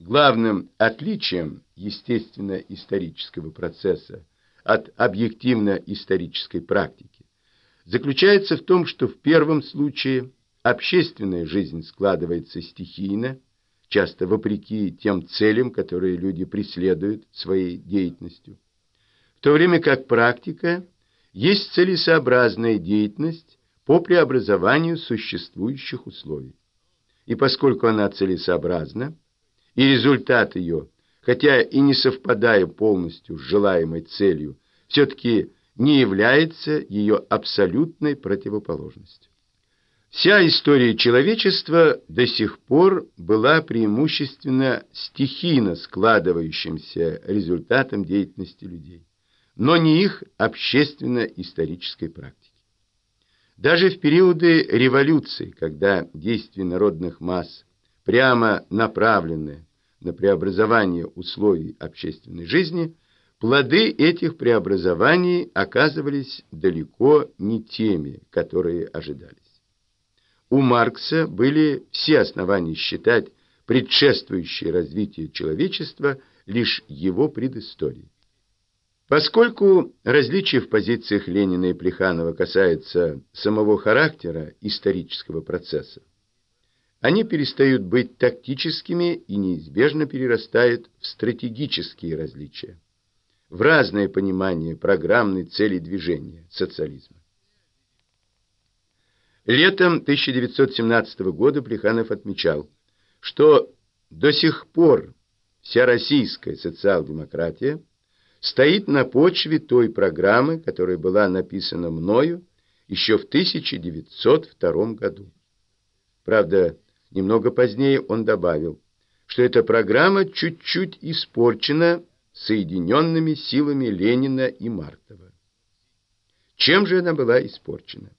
Главным отличием естественно-исторического процесса от объективно-исторической практики заключается в том, что в первом случае общественная жизнь складывается стихийно, часто вопреки тем целям, которые люди преследуют своей деятельностью, в то время как практика есть целесообразная деятельность по преобразованию существующих условий. И поскольку она целесообразна, и результат ее, хотя и не совпадая полностью с желаемой целью, все-таки не является ее абсолютной противоположностью. Вся история человечества до сих пор была преимущественно стихийно складывающимся результатом деятельности людей, но не их общественно-исторической практики. Даже в периоды революции, когда действия народных масс прямо направленные на преобразование условий общественной жизни, плоды этих преобразований оказывались далеко не теми, которые ожидались. У Маркса были все основания считать предшествующее развитие человечества лишь его предысторией. Поскольку различия в позициях Ленина и Плеханова касаются самого характера исторического процесса, они перестают быть тактическими и неизбежно перерастают в стратегические различия, в разное понимание программной цели движения социализма. Летом 1917 года Плеханов отмечал, что до сих пор вся российская социал-демократия стоит на почве той программы, которая была написана мною еще в 1902 году. Правда, немного позднее он добавил, что эта программа чуть-чуть испорчена соединенными силами Ленина и Мартова. Чем же она была испорчена?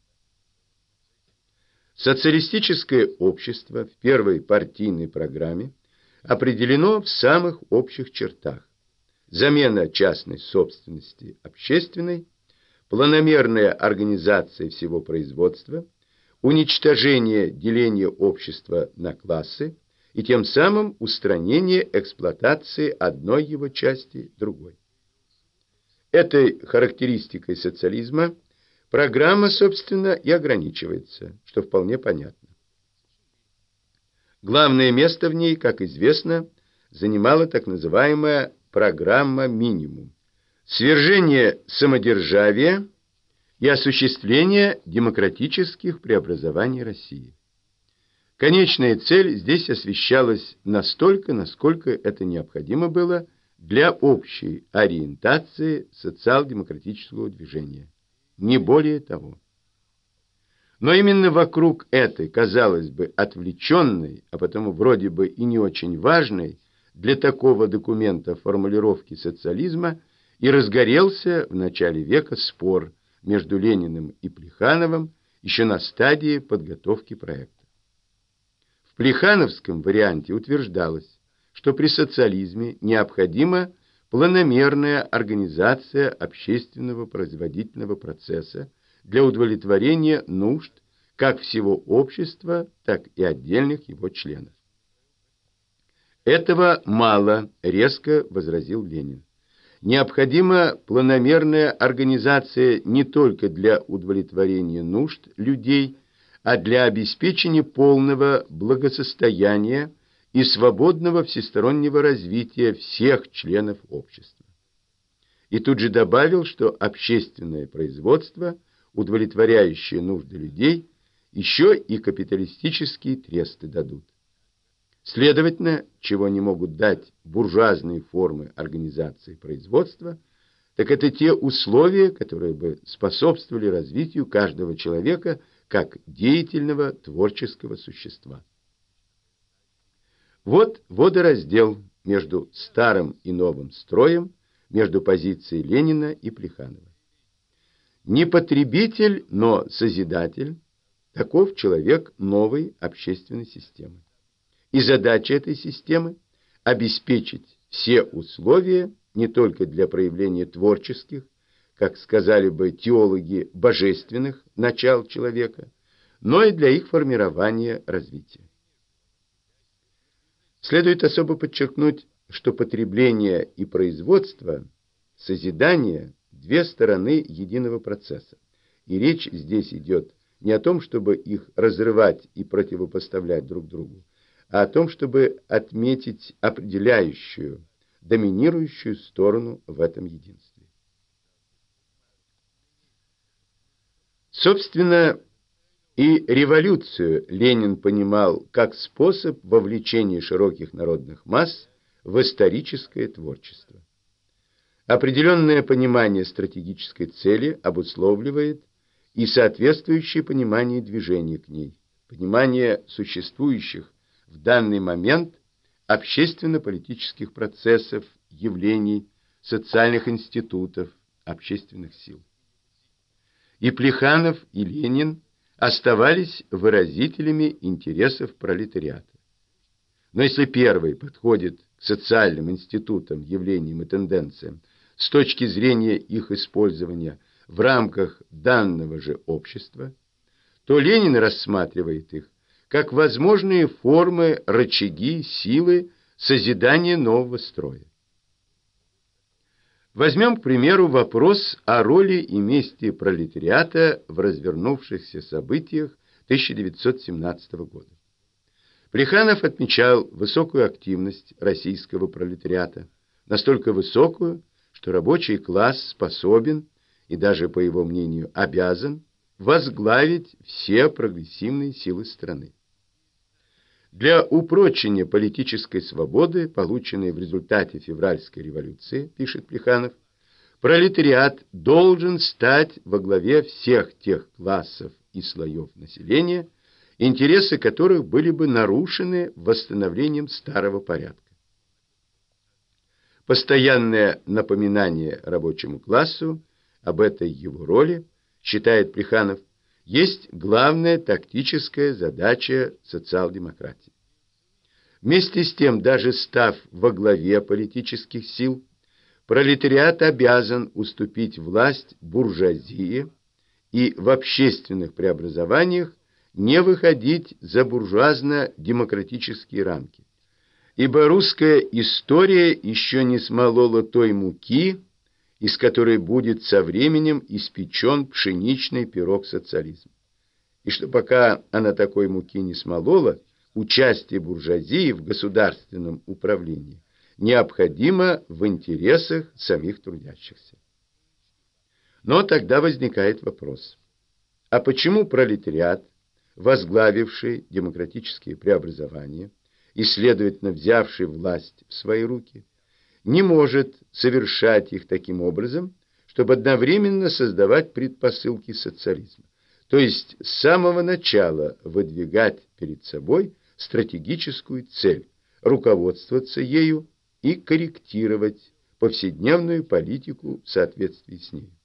Социалистическое общество в первой партийной программе определено в самых общих чертах: замена частной собственности общественной, планомерная организация всего производства, уничтожение деления общества на классы и тем самым устранение эксплуатации одной его части другой. Этой характеристикой социализма программа, собственно, и ограничивается, что вполне понятно. Главное место в ней, как известно, занимала так называемая программа «Минимум» – свержение самодержавия и осуществление демократических преобразований России. Конечная цель здесь освещалась настолько, насколько это необходимо было для общей ориентации социал-демократического движения. Не более того. Но именно вокруг этой, казалось бы, отвлеченной, а потому вроде бы и не очень важной для такого документа формулировки социализма и разгорелся в начале века спор между Лениным и Плехановым еще на стадии подготовки проекта. В плехановском варианте утверждалось, что при социализме необходима планомерная организация общественного производительного процесса для удовлетворения нужд как всего общества, так и отдельных его членов. Этого мало, резко возразил Ленин. Необходима планомерная организация не только для удовлетворения нужд людей, а для обеспечения полного благосостояния и свободного всестороннего развития всех членов общества. И тут же добавил, что общественное производство, удовлетворяющее нужды людей, еще и капиталистические тресты дадут. Следовательно, чего не могут дать буржуазные формы организации производства, так это те условия, которые бы способствовали развитию каждого человека как деятельного творческого существа. Вот водораздел между старым и новым строем, между позицией Ленина и Плеханова. Не потребитель, но созидатель – таков человек новой общественной системы. И задача этой системы – обеспечить все условия не только для проявления творческих, как сказали бы теологи, божественных начал человека, но и для их формирования развития. Следует особо подчеркнуть, что потребление и производство, созидание – две стороны единого процесса. И речь здесь идет не о том, чтобы их разрывать и противопоставлять друг другу, а о том, чтобы отметить определяющую, доминирующую сторону в этом единстве. Собственно, и революцию Ленин понимал как способ вовлечения широких народных масс в историческое творчество. Определенное понимание стратегической цели обусловливает и соответствующее понимание движения к ней, понимание существующих в данный момент общественно-политических процессов, явлений, социальных институтов, общественных сил. И Плеханов, и Ленин оставались выразителями интересов пролетариата. Но если первый подходит к социальным институтам, явлениям и тенденциям с точки зрения их использования в рамках данного же общества, то Ленин рассматривает их как возможные формы, рычаги, силы созидания нового строя. Возьмем, к примеру, вопрос о роли и месте пролетариата в развернувшихся событиях 1917 года. Плеханов отмечал высокую активность российского пролетариата, настолько высокую, что рабочий класс способен и даже, по его мнению, обязан возглавить все прогрессивные силы страны. Для упрочения политической свободы, полученной в результате февральской революции, пишет Плеханов, пролетариат должен стать во главе всех тех классов и слоев населения, интересы которых были бы нарушены восстановлением старого порядка. Постоянное напоминание рабочему классу об этой его роли, считает Плеханов, есть главная тактическая задача социал-демократии. Вместе с тем, даже став во главе политических сил, пролетариат обязан уступить власть буржуазии и в общественных преобразованиях не выходить за буржуазно-демократические рамки. Ибо русская история еще не смолола той муки, из которой будет со временем испечен пшеничный пирог социализма. И что пока она такой муки не смолола, участие буржуазии в государственном управлении необходимо в интересах самих трудящихся. Но тогда возникает вопрос: а почему пролетариат, возглавивший демократические преобразования и, следовательно, взявший власть в свои руки, не может совершать их таким образом, чтобы одновременно создавать предпосылки социализма, то есть с самого начала выдвигать перед собой стратегическую цель, руководствоваться ею и корректировать повседневную политику в соответствии с ней?